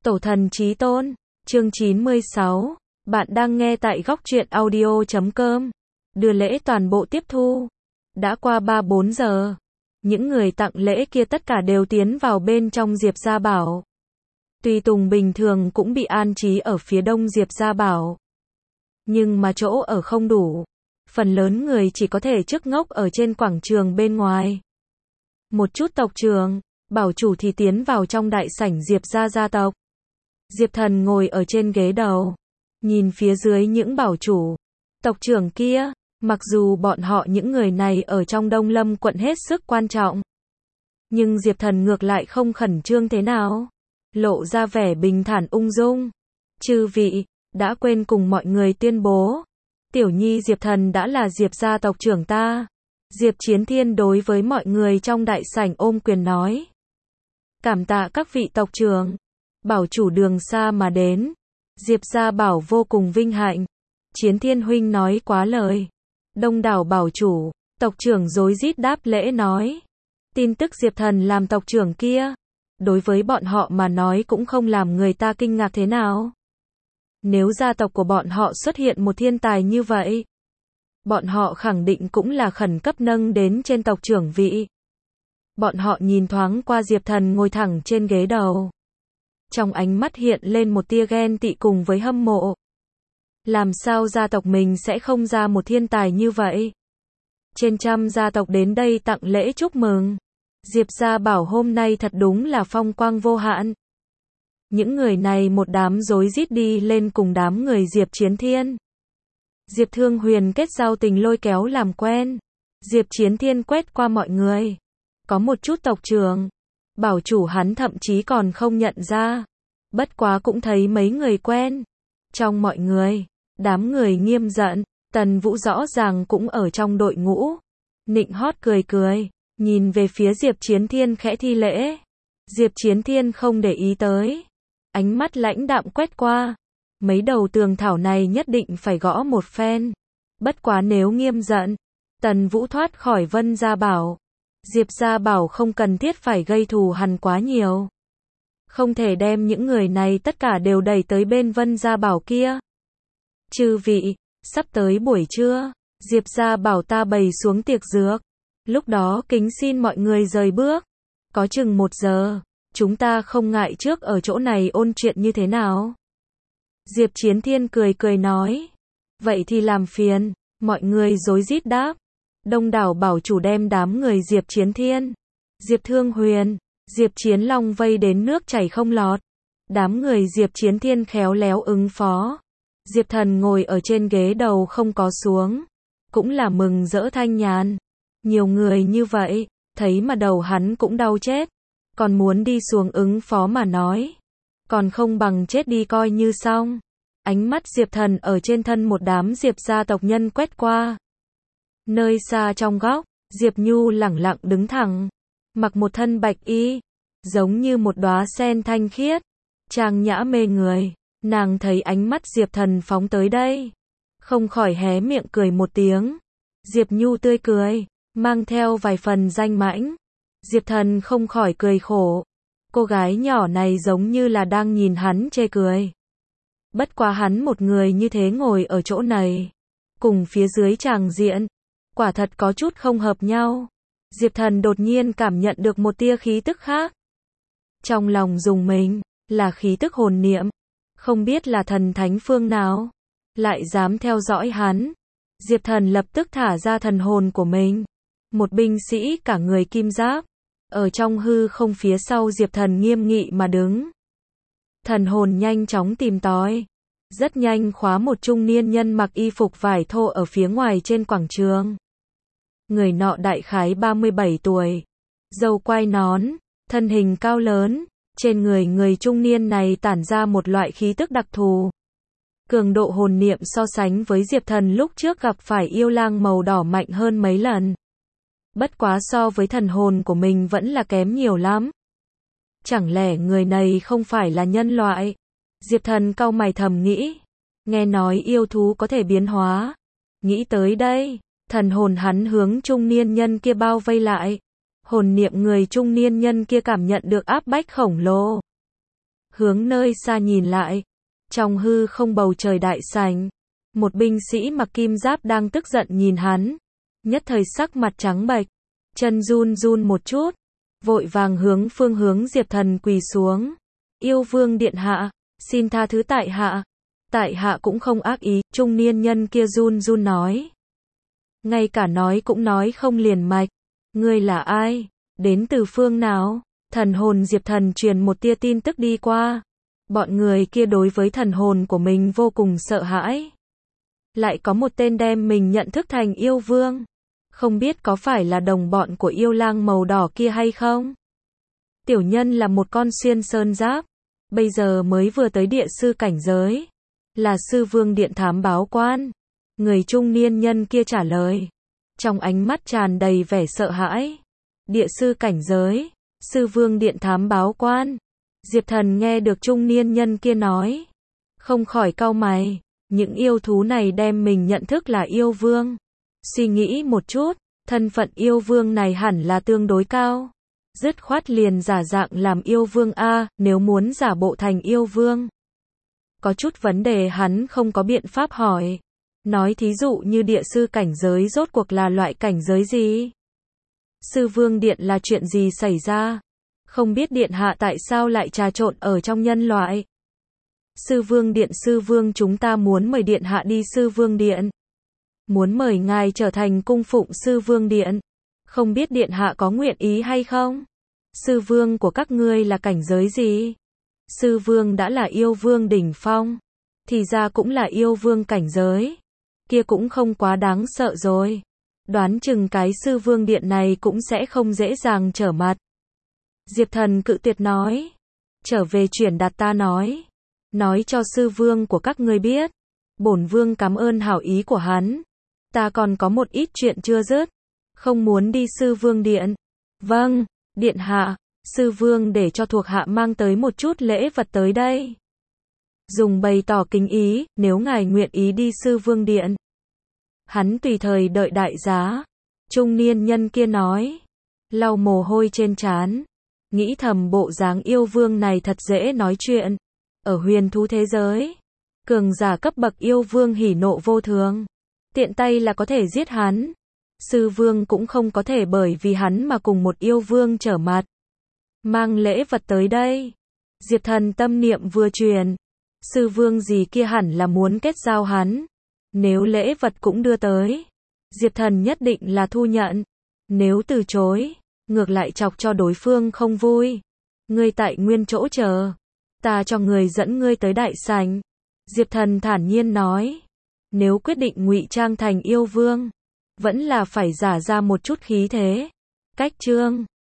Tổ thần chí tôn, chương 96, bạn đang nghe tại góc truyện audio.com, đưa lễ toàn bộ tiếp thu. Đã qua 3-4 giờ, những người tặng lễ kia tất cả đều tiến vào bên trong Diệp Gia Bảo. Tùy tùng bình thường cũng bị an trí ở phía đông Diệp Gia Bảo. Nhưng mà chỗ ở không đủ, phần lớn người chỉ có thể chức ngốc ở trên quảng trường bên ngoài. Một chút tộc trưởng, bảo chủ thì tiến vào trong đại sảnh Diệp Gia gia tộc. Diệp Thần ngồi ở trên ghế đầu, nhìn phía dưới những bảo chủ, tộc trưởng kia, mặc dù bọn họ những người này ở trong Đông Lâm quận hết sức quan trọng. Nhưng Diệp Thần ngược lại không khẩn trương thế nào, lộ ra vẻ bình thản ung dung. Chư vị, đã quên cùng mọi người tuyên bố, tiểu nhi Diệp Thần đã là Diệp gia tộc trưởng ta. Diệp Chiến Thiên đối với mọi người trong đại sảnh ôm quyền nói. Cảm tạ các vị tộc trưởng, bảo chủ đường xa mà đến. Diệp Gia Bảo vô cùng vinh hạnh. Chiến Thiên huynh nói quá lời. Đông đảo bảo chủ, tộc trưởng rối rít đáp lễ nói. Tin tức Diệp Thần làm tộc trưởng kia, đối với bọn họ mà nói cũng không làm người ta kinh ngạc thế nào. Nếu gia tộc của bọn họ xuất hiện một thiên tài như vậy, bọn họ khẳng định cũng là khẩn cấp nâng đến trên tộc trưởng vị. Bọn họ nhìn thoáng qua Diệp Thần ngồi thẳng trên ghế đầu. Trong ánh mắt hiện lên một tia ghen tị cùng với hâm mộ. Làm sao gia tộc mình sẽ không ra một thiên tài như vậy? Trên trăm gia tộc đến đây tặng lễ chúc mừng. Diệp Gia Bảo hôm nay thật đúng là phong quang vô hạn. Những người này một đám rối rít đi lên cùng đám người Diệp Chiến Thiên. Diệp Thương Huyền kết giao tình lôi kéo làm quen. Diệp Chiến Thiên quét qua mọi người. Có một chút tộc trưởng, bảo chủ hắn thậm chí còn không nhận ra. Bất quá cũng thấy mấy người quen. Trong mọi người, đám người nghiêm giận, Tần Vũ rõ ràng cũng ở trong đội ngũ. Nịnh hót cười cười, nhìn về phía Diệp Chiến Thiên khẽ thi lễ. Diệp Chiến Thiên không để ý tới. Ánh mắt lãnh đạm quét qua. Mấy đầu tường thảo này nhất định phải gõ một phen. Bất quá nếu nghiêm giận, Tần Vũ thoát khỏi Vân Gia Bảo. Diệp Gia Bảo không cần thiết phải gây thù hằn quá nhiều. Không thể đem những người này tất cả đều đẩy tới bên Vân Gia Bảo kia. Chư vị, sắp tới buổi trưa, Diệp Gia Bảo ta bày xuống tiệc dược. Lúc đó kính xin mọi người rời bước. Có chừng 1 giờ, chúng ta không ngại trước ở chỗ này ôn chuyện như thế nào. Diệp Chiến Thiên cười cười nói. Vậy thì làm phiền, mọi người rối rít đáp. Đông đảo bảo chủ đem đám người Diệp Chiến Thiên, Diệp Thương Huyền, Diệp Chiến Long vây đến nước chảy không lọt. Đám người Diệp Chiến Thiên khéo léo ứng phó. Diệp Thần ngồi ở trên ghế đầu không có xuống. Cũng là mừng rỡ thanh nhàn. Nhiều người như vậy, thấy mà đầu hắn cũng đau chết. Còn muốn đi xuống ứng phó mà nói. Còn không bằng chết đi coi như xong. Ánh mắt Diệp Thần ở trên thân một đám Diệp gia tộc nhân quét qua. Nơi xa trong góc, Diệp Nhu lẳng lặng đứng thẳng, mặc một thân bạch y, giống như một đóa sen thanh khiết, trang nhã mê người. Nàng thấy ánh mắt Diệp Thần phóng tới đây, không khỏi hé miệng cười một tiếng. Diệp Nhu tươi cười, mang theo vài phần danh mãnh. Diệp Thần không khỏi cười khổ. Cô gái nhỏ này giống như là đang nhìn hắn chê cười. Bất quá hắn một người như thế ngồi ở chỗ này, cùng phía dưới tràng diện, quả thật có chút không hợp nhau. Diệp Thần đột nhiên cảm nhận được một tia khí tức khác. Trong lòng rùng mình, là khí tức hồn niệm. Không biết là thần thánh phương nào, lại dám theo dõi hắn. Diệp Thần lập tức thả ra thần hồn của mình. Một binh sĩ cả người kim giáp, ở trong hư không phía sau Diệp Thần nghiêm nghị mà đứng. Thần hồn nhanh chóng tìm tòi. Rất nhanh khóa một trung niên nhân mặc y phục vải thô ở phía ngoài trên quảng trường. Người nọ đại khái 37 tuổi, râu quai nón, thân hình cao lớn, trên người trung niên này tản ra một loại khí tức đặc thù. Cường độ hồn niệm so sánh với Diệp Thần lúc trước gặp phải yêu lang màu đỏ mạnh hơn mấy lần. Bất quá so với thần hồn của mình vẫn là kém nhiều lắm. Chẳng lẽ người này không phải là nhân loại? Diệp Thần cau mày thầm nghĩ. Nghe nói yêu thú có thể biến hóa. Nghĩ tới đây, thần hồn hắn hướng trung niên nhân kia bao vây lại. Hồn niệm người trung niên nhân kia cảm nhận được áp bách khổng lồ. hướng nơi xa nhìn lại. Trong hư không bầu trời đại sảnh, một binh sĩ mặc kim giáp đang tức giận nhìn hắn. Nhất thời sắc mặt trắng bệch, chân run run một chút, vội vàng hướng phương hướng Diệp Thần quỳ xuống. Yêu vương điện hạ, xin tha thứ tại hạ. Tại hạ cũng không ác ý, trung niên nhân kia run run nói. Ngay cả nói cũng nói không liền mạch. Ngươi là ai? Đến từ phương nào? Thần hồn Diệp Thần truyền một tia tin tức đi qua. Bọn người kia đối với thần hồn của mình vô cùng sợ hãi. Lại có một tên đem mình nhận thức thành yêu vương. Không biết có phải là đồng bọn của yêu lang màu đỏ kia hay không? Tiểu nhân là một con xuyên sơn giáp. Bây giờ mới vừa tới địa sư cảnh giới. Là sư vương điện thám báo quan. Người trung niên nhân kia trả lời. Trong ánh mắt tràn đầy vẻ sợ hãi. Địa sư cảnh giới. Sư vương điện thám báo quan. Diệp Thần nghe được trung niên nhân kia nói. Không khỏi cau mày. Những yêu thú này đem mình nhận thức là yêu vương. Suy nghĩ một chút. Thân phận yêu vương này hẳn là tương đối cao. Dứt khoát liền giả dạng làm yêu vương a, nếu muốn giả bộ thành yêu vương. Có chút vấn đề hắn không có biện pháp hỏi. Nói thí dụ như địa sư cảnh giới rốt cuộc là loại cảnh giới gì? Sư vương điện là chuyện gì xảy ra? Không biết điện hạ tại sao lại trà trộn ở trong nhân loại? Sư vương điện, sư vương, chúng ta muốn mời điện hạ đi sư vương điện. Muốn mời ngài trở thành cung phụng sư vương điện. Không biết điện hạ có nguyện ý hay không? Sư vương của các ngươi là cảnh giới gì? Sư vương đã là yêu vương đỉnh phong. Thì ra cũng là yêu vương cảnh giới. Kia cũng không quá đáng sợ rồi. Đoán chừng cái sư vương điện này cũng sẽ không dễ dàng trở mặt. Diệp Thần cự tuyệt nói. Trở về chuyển đạt ta nói. Nói cho sư vương của các ngươi biết. Bổn vương cảm ơn hảo ý của hắn. Ta còn có một ít chuyện chưa dứt. Không muốn đi sư vương điện. Vâng, điện hạ. Sư vương để cho thuộc hạ mang tới một chút lễ vật tới đây. Dùng bày tỏ kính ý, nếu ngài nguyện ý đi sư vương điện. Hắn tùy thời đợi đại giá. Trung niên nhân kia nói. Lau mồ hôi trên trán. Nghĩ thầm bộ dáng yêu vương này thật dễ nói chuyện. Ở huyền thú thế giới. Cường giả cấp bậc yêu vương hỉ nộ vô thường. Tiện tay là có thể giết hắn. Sư vương cũng không có thể bởi vì hắn mà cùng một yêu vương trở mặt. Mang lễ vật tới đây. Diệp Thần tâm niệm vừa truyền. Sư vương gì kia hẳn là muốn kết giao hắn. Nếu lễ vật cũng đưa tới. Diệp Thần nhất định là thu nhận. Nếu từ chối. Ngược lại chọc cho đối phương không vui. Ngươi tại nguyên chỗ chờ. Ta cho người dẫn ngươi tới đại sảnh. Diệp Thần thản nhiên nói. Nếu quyết định ngụy trang thành yêu vương. Vẫn là phải giả ra một chút khí thế. Cách chương